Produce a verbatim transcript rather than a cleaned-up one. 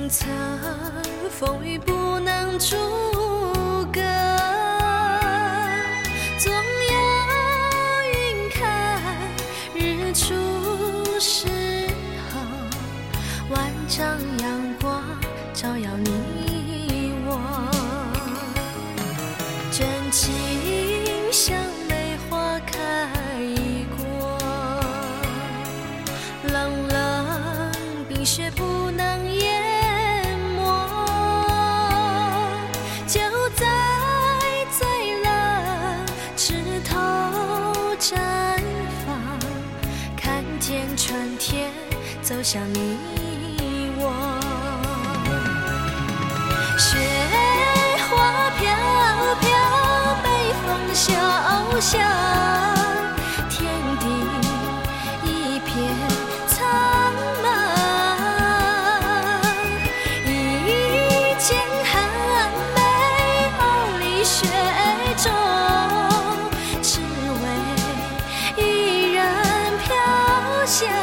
层风雨不能阻隔，总有云开日出时候，万丈阳光照耀你我，真情像梅花开过，冷冷冰雪不能淹没，就在最冷枝头绽放，看见春天走向你我。雪花飘飘，北风萧萧，天地一片苍茫，一剑寒梅傲立雪中，只为一人飘香。